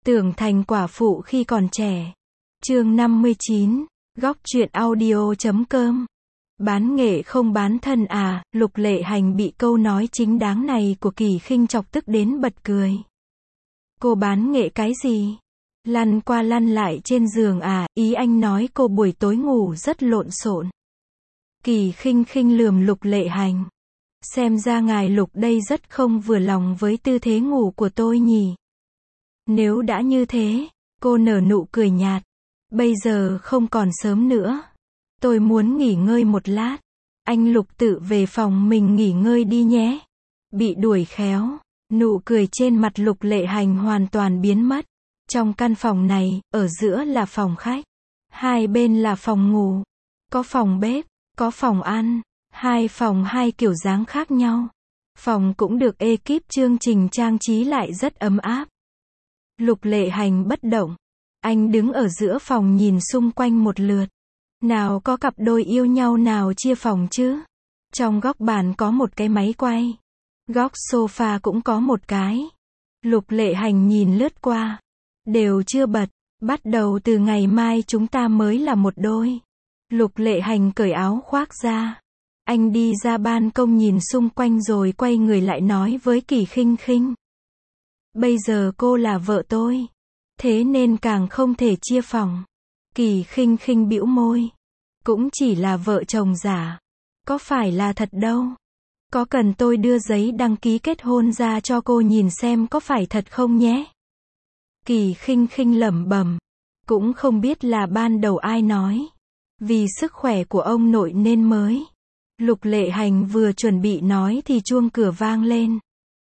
Tưởng thành quả phụ khi còn trẻ. Chương 59, góc truyện audio.com. Bán nghệ không bán thân à, Lục Lệ Hành bị câu nói chính đáng này của Kỳ Khinh chọc tức đến bật cười. Cô bán nghệ cái gì? Lăn qua lăn lại trên giường à, ý anh nói cô buổi tối ngủ rất lộn xộn. Kỳ Khinh khinh lườm Lục Lệ Hành. Xem ra ngài Lục đây rất không vừa lòng với tư thế ngủ của tôi nhỉ. Nếu đã như thế, cô nở nụ cười nhạt. Bây giờ không còn sớm nữa. Tôi muốn nghỉ ngơi một lát. Anh Lục tự về phòng mình nghỉ ngơi đi nhé. Bị đuổi khéo, nụ cười trên mặt Lục Lệ Hành hoàn toàn biến mất. Trong căn phòng này, ở giữa là phòng khách. Hai bên là phòng ngủ. Có phòng bếp, có phòng ăn. Hai phòng hai kiểu dáng khác nhau. Phòng cũng được ekip chương trình trang trí lại rất ấm áp. Lục Lệ Hành bất động. Anh đứng ở giữa phòng nhìn xung quanh một lượt. Nào có cặp đôi yêu nhau nào chia phòng chứ? Trong góc bàn có một cái máy quay. Góc sofa cũng có một cái. Lục Lệ Hành nhìn lướt qua. Đều chưa bật. Bắt đầu từ ngày mai chúng ta mới là một đôi. Lục Lệ Hành cởi áo khoác ra. Anh đi ra ban công nhìn xung quanh rồi quay người lại nói với Kỳ Khinh khinh. Bây giờ cô là vợ tôi. Thế nên càng không thể chia phòng. Kỳ Khinh khinh bĩu môi. Cũng chỉ là vợ chồng giả. Có phải là thật đâu. Có cần tôi đưa giấy đăng ký kết hôn ra cho cô nhìn xem có phải thật không nhé? Kỳ Khinh khinh lẩm bẩm. Cũng không biết là ban đầu ai nói. Vì sức khỏe của ông nội nên mới. Lục Lệ Hành vừa chuẩn bị nói thì chuông cửa vang lên.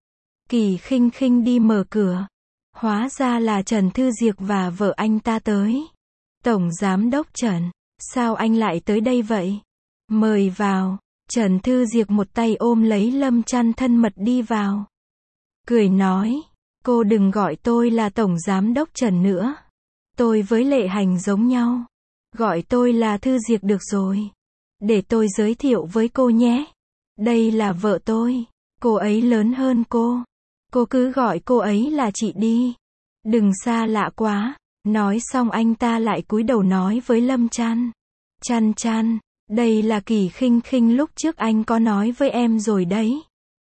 Kỳ Khinh khinh đi mở cửa. Hóa ra là Trần Thư Diệc và vợ anh ta tới. Tổng Giám đốc Trần, sao anh lại tới đây vậy? Mời vào. Trần Thư Diệc một tay ôm lấy Lâm Chăn thân mật đi vào. Cười nói, cô đừng gọi tôi là Tổng Giám đốc Trần nữa. Tôi với Lệ Hành giống nhau. Gọi tôi là Thư Diệc được rồi. Để tôi giới thiệu với cô nhé. Đây là vợ tôi. Cô ấy lớn hơn cô. Cô cứ gọi cô ấy là chị đi. Đừng xa lạ quá. Nói xong anh ta lại cúi đầu nói với Lâm Chăn. Chăn Chăn, đây là Kỳ Khinh khinh lúc trước anh có nói với em rồi đấy.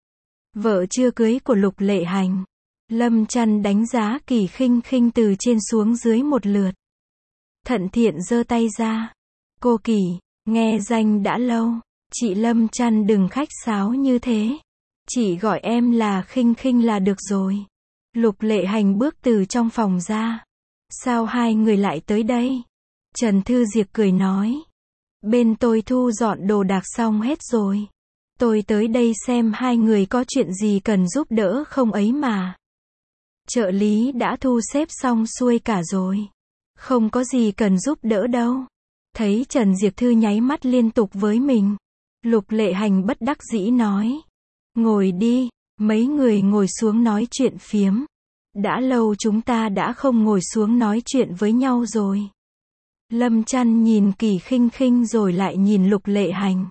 Vợ chưa cưới của Lục Lệ Hành. Lâm Chăn đánh giá Kỳ Khinh khinh từ trên xuống dưới một lượt. Thận thiện giơ tay ra. Cô Kỳ, nghe danh đã lâu. Chị Lâm Chăn đừng khách sáo như thế. Chỉ gọi em là Khinh khinh là được rồi. Lục Lệ Hành bước từ trong phòng ra. Sao hai người lại tới đây? Trần Thư Diệc cười nói. Bên tôi thu dọn đồ đạc xong hết rồi. Tôi tới đây xem hai người có chuyện gì cần giúp đỡ không ấy mà. Trợ lý đã thu xếp xong xuôi cả rồi. Không có gì cần giúp đỡ đâu. Thấy Trần Diệc Thư nháy mắt liên tục với mình. Lục Lệ Hành bất đắc dĩ nói. Ngồi đi, mấy người ngồi xuống nói chuyện phiếm. Đã lâu chúng ta đã không ngồi xuống nói chuyện với nhau rồi. Lâm Chăn nhìn Kỳ Khinh khinh rồi lại nhìn Lục Lệ Hành.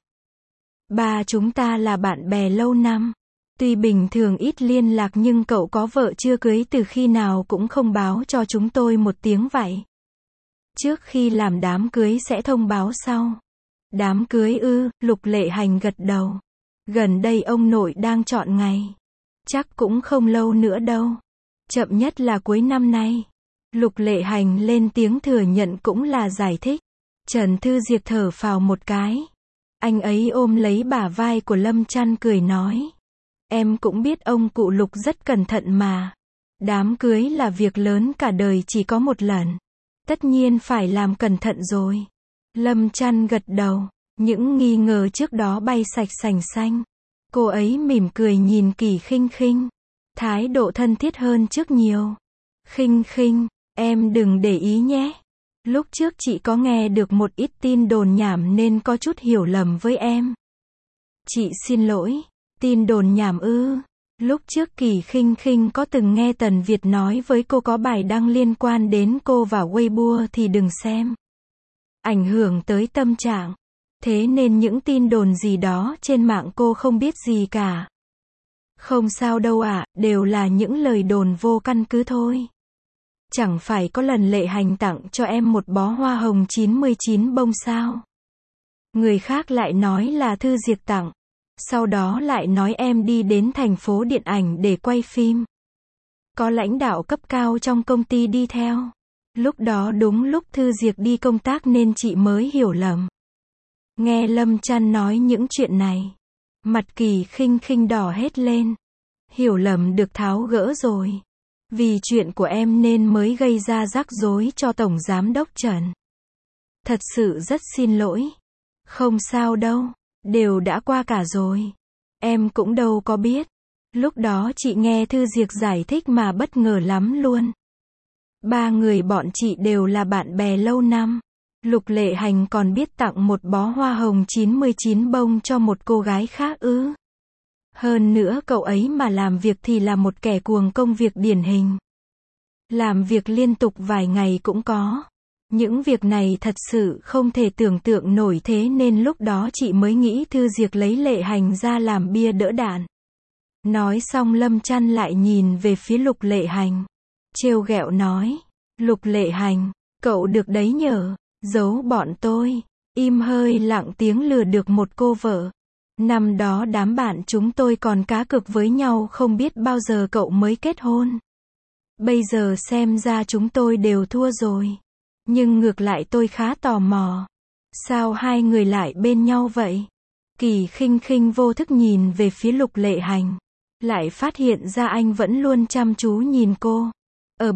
Ba chúng ta là bạn bè lâu năm. Tuy bình thường ít liên lạc nhưng cậu có vợ chưa cưới từ khi nào cũng không báo cho chúng tôi một tiếng vậy. Trước khi làm đám cưới sẽ thông báo sau. Đám cưới ư? Lục Lệ Hành gật đầu. Gần đây ông nội đang chọn ngày. Chắc cũng không lâu nữa đâu. Chậm nhất là cuối năm nay. Lục Lệ Hành lên tiếng thừa nhận cũng là giải thích. Trần Thư Diệc thở phào một cái. Anh ấy ôm lấy bả vai của Lâm Chăn cười nói. Em cũng biết ông cụ Lục rất cẩn thận mà. Đám cưới là việc lớn cả đời chỉ có một lần. Tất nhiên phải làm cẩn thận rồi. Lâm Chăn gật đầu. Những nghi ngờ trước đó bay sạch sành xanh. Cô ấy mỉm cười nhìn Kỳ Khinh khinh. Thái độ thân thiết hơn trước nhiều. Khinh khinh, em đừng để ý nhé. Lúc trước chị có nghe được một ít tin đồn nhảm nên có chút hiểu lầm với em. Chị xin lỗi. Tin đồn nhảm ư? Lúc trước Kỳ Khinh khinh có từng nghe Tần Việt nói với cô có bài đăng liên quan đến cô và Weibo thì đừng xem. Ảnh hưởng tới tâm trạng. Thế nên những tin đồn gì đó trên mạng cô không biết gì cả. Không sao đâu ạ, đều là những lời đồn vô căn cứ thôi. Chẳng phải có lần Lệ Hành tặng cho em một bó hoa hồng 99 bông sao? Người khác lại nói là Thư Diệc tặng. Sau đó lại nói em đi đến thành phố điện ảnh để quay phim. Có lãnh đạo cấp cao trong công ty đi theo. Lúc đó đúng lúc Thư Diệc đi công tác nên chị mới hiểu lầm. Nghe Lâm Chăn nói những chuyện này, mặt Kỳ Khinh Khinh đỏ hết lên. Hiểu lầm được tháo gỡ rồi. Vì chuyện của em nên mới gây ra rắc rối cho Tổng Giám đốc Trần. Thật sự rất xin lỗi. Không sao đâu, đều đã qua cả rồi. Em cũng đâu có biết. Lúc đó chị nghe Thư Diệc giải thích mà bất ngờ lắm luôn. Ba người bọn chị đều là bạn bè lâu năm. Lục Lệ Hành còn biết tặng một bó hoa hồng 99 bông cho một cô gái khác ư? Hơn nữa cậu ấy mà làm việc thì là một kẻ cuồng công việc điển hình. Làm việc liên tục vài ngày cũng có. Những việc này thật sự không thể tưởng tượng nổi, thế nên lúc đó chị mới nghĩ Thư Diệc lấy Lệ Hành ra làm bia đỡ đạn. Nói xong Lâm Chăn lại nhìn về phía Lục Lệ Hành. Trêu ghẹo nói. Lục Lệ Hành, cậu được đấy nhở, giấu bọn tôi. Im hơi lặng tiếng lừa được một cô vợ. Năm đó đám bạn chúng tôi còn cá cược với nhau không biết bao giờ cậu mới kết hôn. Bây giờ xem ra chúng tôi đều thua rồi. Nhưng ngược lại tôi khá tò mò. Sao hai người lại bên nhau vậy? Kỳ Khinh Khinh vô thức nhìn về phía Lục Lệ Hành. Lại phát hiện ra anh vẫn luôn chăm chú nhìn cô. Ở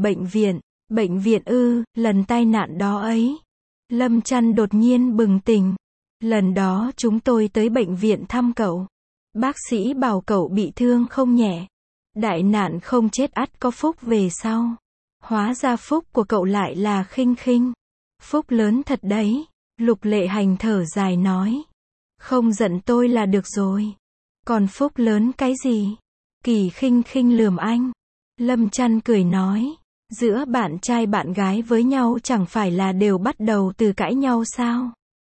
bệnh viện ư, lần tai nạn đó ấy. Lâm Chăn đột nhiên bừng tỉnh. Lần đó chúng tôi tới bệnh viện thăm cậu. Bác sĩ bảo cậu bị thương không nhẹ. Đại nạn không chết ắt có phúc về sau. Hóa ra phúc của cậu lại là Khinh Khinh. Phúc lớn thật đấy. Lục Lệ Hành thở dài nói. Không giận tôi là được rồi. Còn phúc lớn cái gì? Kỳ Khinh Khinh lườm anh. Lâm Chăn cười nói. Giữa bạn trai bạn gái với nhau chẳng phải là đều bắt đầu từ cãi nhau sao?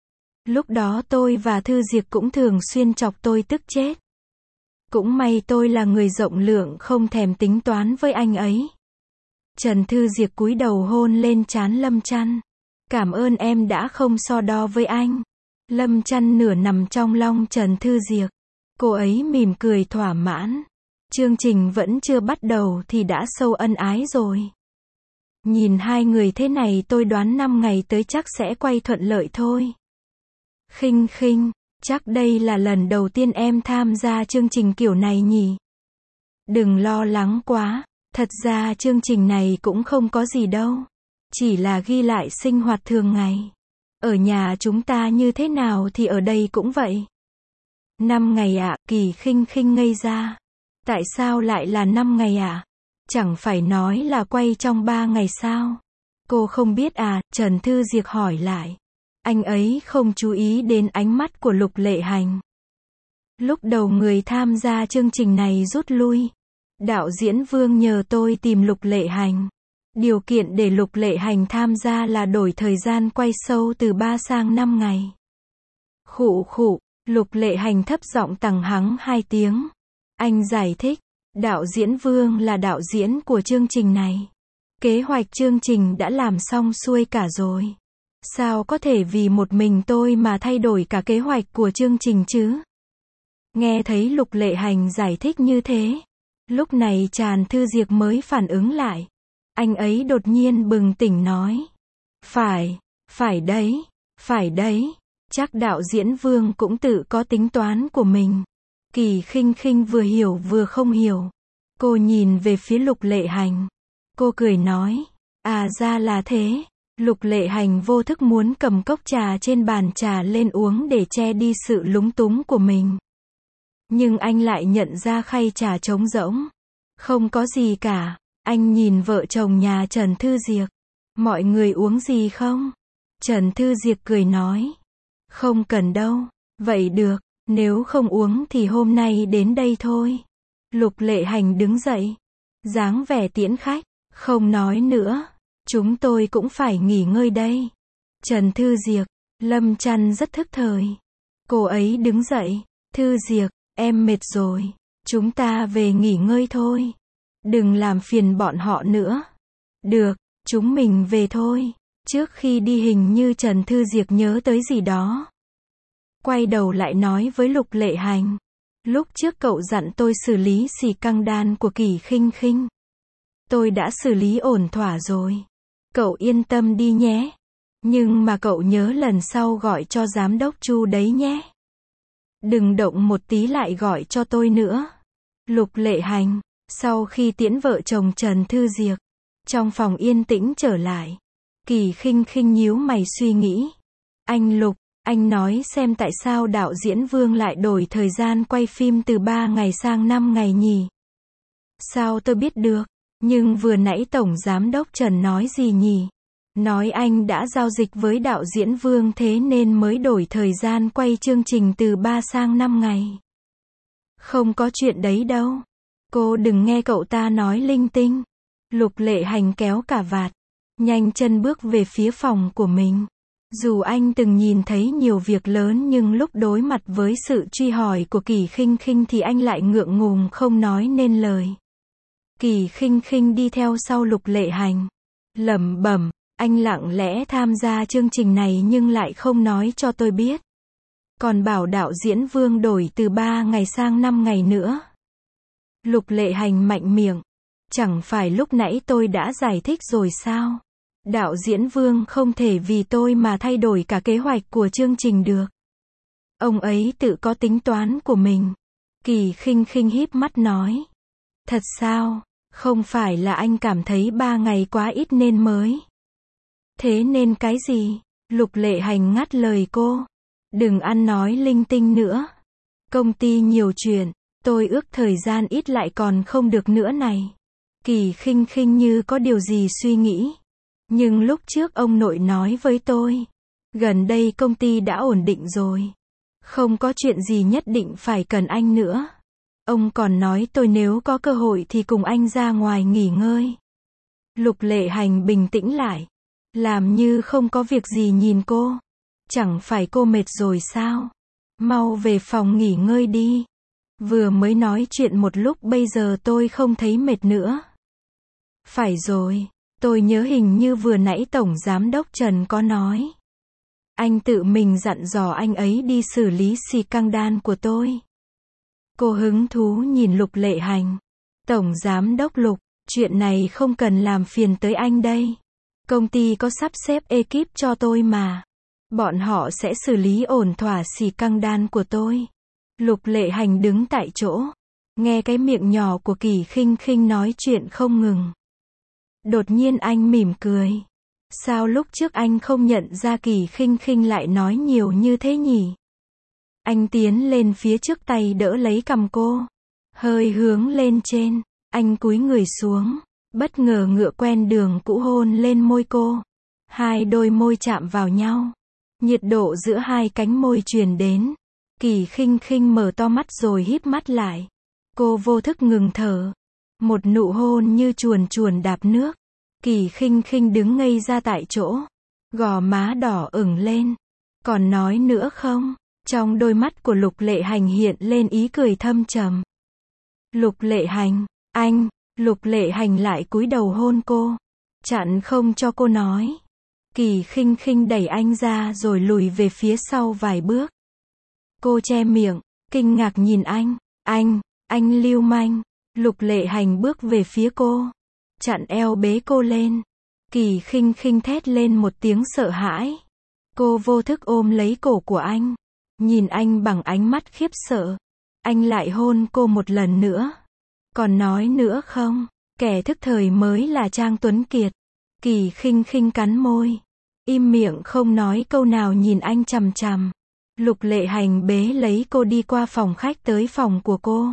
Lúc đó tôi và Thư Diệc cũng thường xuyên chọc tôi tức chết. Cũng may tôi là người rộng lượng không thèm tính toán với anh ấy. Trần Thư Diệc cúi đầu hôn lên trán Lâm Chăn. Cảm ơn em đã không so đo với anh. Lâm Chăn nửa nằm trong lòng Trần Thư Diệc. Cô ấy mỉm cười thỏa mãn. Chương trình vẫn chưa bắt đầu thì đã sâu ân ái rồi. Nhìn hai người thế này tôi đoán 5 ngày tới chắc sẽ quay thuận lợi thôi. Khinh Khinh, chắc đây là lần đầu tiên em tham gia chương trình kiểu này nhỉ? Đừng lo lắng quá, thật ra chương trình này cũng không có gì đâu. Chỉ là ghi lại sinh hoạt thường ngày. Ở nhà chúng ta như thế nào thì ở đây cũng vậy. 5 ngày ạ, Kỳ Khinh Khinh ngây ra. Tại sao lại là 5 ngày ạ? Chẳng phải nói là quay trong 3 ngày sao? Cô không biết à? Trần Thư Diệc hỏi lại. Anh ấy không chú ý đến ánh mắt của Lục Lệ Hành. Lúc đầu người tham gia chương trình này rút lui. Đạo diễn Vương nhờ tôi tìm Lục Lệ Hành. Điều kiện để Lục Lệ Hành tham gia là đổi thời gian quay show từ 3 sang 5 ngày. Khụ khụ, Lục Lệ Hành thấp giọng tằng hắng 2 tiếng. Anh giải thích, đạo diễn Vương là đạo diễn của chương trình này. Kế hoạch chương trình đã làm xong xuôi cả rồi. Sao có thể vì một mình tôi mà thay đổi cả kế hoạch của chương trình chứ? Nghe thấy Lục Lệ Hành giải thích như thế. Lúc này Trần Thư Diệc mới phản ứng lại. Anh ấy đột nhiên bừng tỉnh nói. Phải đấy. Chắc đạo diễn Vương cũng tự có tính toán của mình. Kỳ Khinh Khinh vừa hiểu vừa không hiểu. Cô nhìn về phía Lục Lệ Hành. Cô cười nói. À ra là thế. Lục Lệ Hành vô thức muốn cầm cốc trà trên bàn trà lên uống để che đi sự lúng túng của mình. Nhưng anh lại nhận ra khay trà trống rỗng. Không có gì cả. Anh nhìn vợ chồng nhà Trần Thư Diệc. Mọi người uống gì không? Trần Thư Diệc cười nói. Không cần đâu. Vậy được, nếu không uống thì hôm nay đến đây thôi. Lục Lệ Hành đứng dậy. Dáng vẻ tiễn khách. Không nói nữa. Chúng tôi cũng phải nghỉ ngơi đây. Trần Thư Diệc, Lâm Chăn rất thức thời. Cô ấy đứng dậy. Thư Diệc, em mệt rồi. Chúng ta về nghỉ ngơi thôi. Đừng làm phiền bọn họ nữa. Được, Chúng mình về thôi. Trước khi đi hình như Trần Thư Diệc nhớ tới gì đó. Quay đầu lại nói với Lục Lệ Hành. Lúc trước cậu dặn tôi xử lý xì căng đan của Kỳ Khinh Khinh. Tôi đã xử lý ổn thỏa rồi. Cậu yên tâm đi nhé. Nhưng mà cậu nhớ lần sau gọi cho giám đốc Chu đấy nhé. Đừng động một tí lại gọi cho tôi nữa. Lục Lệ Hành. Sau khi tiễn vợ chồng Trần Thư Diệc, trong phòng yên tĩnh trở lại. Kỳ Khinh Khinh nhíu mày suy nghĩ. Anh Lục, anh nói xem tại sao đạo diễn Vương lại đổi thời gian quay phim từ 3 ngày sang 5 ngày nhỉ? Sao tôi biết được? Nhưng vừa nãy Tổng Giám đốc Trần nói gì nhỉ? Nói anh đã giao dịch với đạo diễn Vương thế nên mới đổi thời gian quay chương trình từ 3 sang 5 ngày. Không có chuyện đấy đâu. Cô đừng nghe cậu ta nói linh tinh. Lục Lệ Hành kéo cà vạt, nhanh chân bước về phía phòng của mình. Dù anh từng nhìn thấy nhiều việc lớn nhưng lúc đối mặt với sự truy hỏi của Kỳ Khinh Khinh thì anh lại ngượng ngùng không nói nên lời. Kỳ Khinh Khinh đi theo sau Lục Lệ Hành, lẩm bẩm, anh lặng lẽ tham gia chương trình này nhưng lại không nói cho tôi biết. Còn bảo đạo diễn Vương đổi từ 3 ngày sang 5 ngày nữa. Lục Lệ Hành mạnh miệng. Chẳng phải lúc nãy tôi đã giải thích rồi sao? Đạo diễn Vương không thể vì tôi mà thay đổi cả kế hoạch của chương trình được. Ông ấy tự có tính toán của mình. Kỳ Khinh Khinh híp mắt nói. Thật sao? Không phải là anh cảm thấy 3 ngày quá ít nên mới. Thế nên cái gì? Lục Lệ Hành ngắt lời cô. Đừng ăn nói linh tinh nữa. Công ty nhiều chuyện, tôi ước thời gian ít lại còn không được nữa này. Kỳ Khinh Khinh như có điều gì suy nghĩ. Nhưng lúc trước ông nội nói với tôi, gần đây công ty đã ổn định rồi. Không có chuyện gì nhất định phải cần anh nữa. Ông còn nói tôi nếu có cơ hội thì cùng anh ra ngoài nghỉ ngơi. Lục Lệ Hành bình tĩnh lại. Làm như không có việc gì nhìn cô. Chẳng phải cô mệt rồi sao? Mau về phòng nghỉ ngơi đi. Vừa mới nói chuyện một lúc bây giờ tôi không thấy mệt nữa. Phải rồi, tôi nhớ hình như vừa nãy Tổng Giám đốc Trần có nói. Anh tự mình dặn dò anh ấy đi xử lý xì căng đan của tôi. Cô hứng thú nhìn Lục Lệ Hành. Tổng Giám đốc Lục, chuyện này không cần làm phiền tới anh đây. Công ty có sắp xếp ekip cho tôi mà. Bọn họ sẽ xử lý ổn thỏa xì căng đan của tôi. Lục Lệ Hành đứng tại chỗ, nghe cái miệng nhỏ của Kỳ Khinh Khinh nói chuyện không ngừng. Đột nhiên anh mỉm cười. Sao lúc trước anh không nhận ra Kỳ Khinh Khinh lại nói nhiều như thế nhỉ? Anh tiến lên phía trước tay đỡ lấy cằm cô. Hơi hướng lên trên, anh cúi người xuống, bất ngờ ngựa quen đường cũ hôn lên môi cô. Hai đôi môi chạm vào nhau. Nhiệt độ giữa hai cánh môi truyền đến. Kỳ Khinh Khinh mở to mắt rồi híp mắt lại. Cô vô thức ngừng thở. Một nụ hôn như chuồn chuồn đạp nước. Kỳ Khinh Khinh đứng ngây ra tại chỗ. Gò má đỏ ửng lên. Còn nói nữa không? Trong đôi mắt của Lục Lệ Hành hiện lên ý cười thâm trầm. Lục Lệ Hành, anh. Lục Lệ Hành lại cúi đầu hôn cô. Chặn không cho cô nói. Kỳ Khinh Khinh đẩy anh ra rồi lùi về phía sau vài bước. Cô che miệng, kinh ngạc nhìn anh. Anh lưu manh. Lục Lệ Hành bước về phía cô. Chặn eo bế cô lên. Kỳ Khinh Khinh thét lên một tiếng sợ hãi. Cô vô thức ôm lấy cổ của anh. Nhìn anh bằng ánh mắt khiếp sợ. Anh lại hôn cô một lần nữa. Còn nói nữa không? Kẻ thức thời mới là Trang Tuấn Kiệt. Kỳ Khinh Khinh cắn môi. Im miệng không nói câu nào nhìn anh chằm chằm. Lục Lệ Hành bế lấy cô đi qua phòng khách tới phòng của cô.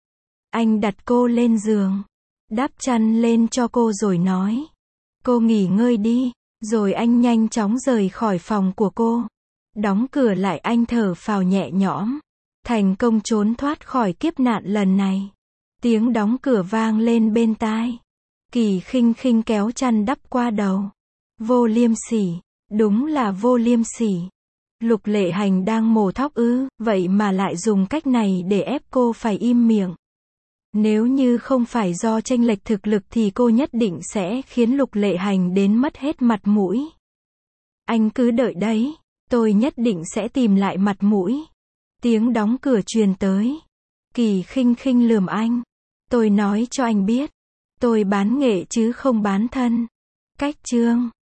Anh đặt cô lên giường. Đắp chăn lên cho cô rồi nói. Cô nghỉ ngơi đi. Rồi anh nhanh chóng rời khỏi phòng của cô. Đóng cửa lại anh thở phào nhẹ nhõm. Thành công trốn thoát khỏi kiếp nạn lần này. Tiếng đóng cửa vang lên bên tai. Kỳ Khinh Khinh kéo chăn đắp qua đầu. Vô liêm sỉ. Đúng là vô liêm sỉ. Lục Lệ Hành đang mổ thóc ư, vậy mà lại dùng cách này để ép cô phải im miệng. Nếu như không phải do chênh lệch thực lực thì cô nhất định sẽ khiến Lục Lệ Hành đến mất hết mặt mũi. Anh cứ đợi đấy, tôi nhất định sẽ tìm lại mặt mũi. Tiếng đóng cửa truyền tới. Kỳ Khinh Khinh lườm anh. Tôi nói cho anh biết, tôi bán nghệ chứ không bán thân. Cách chương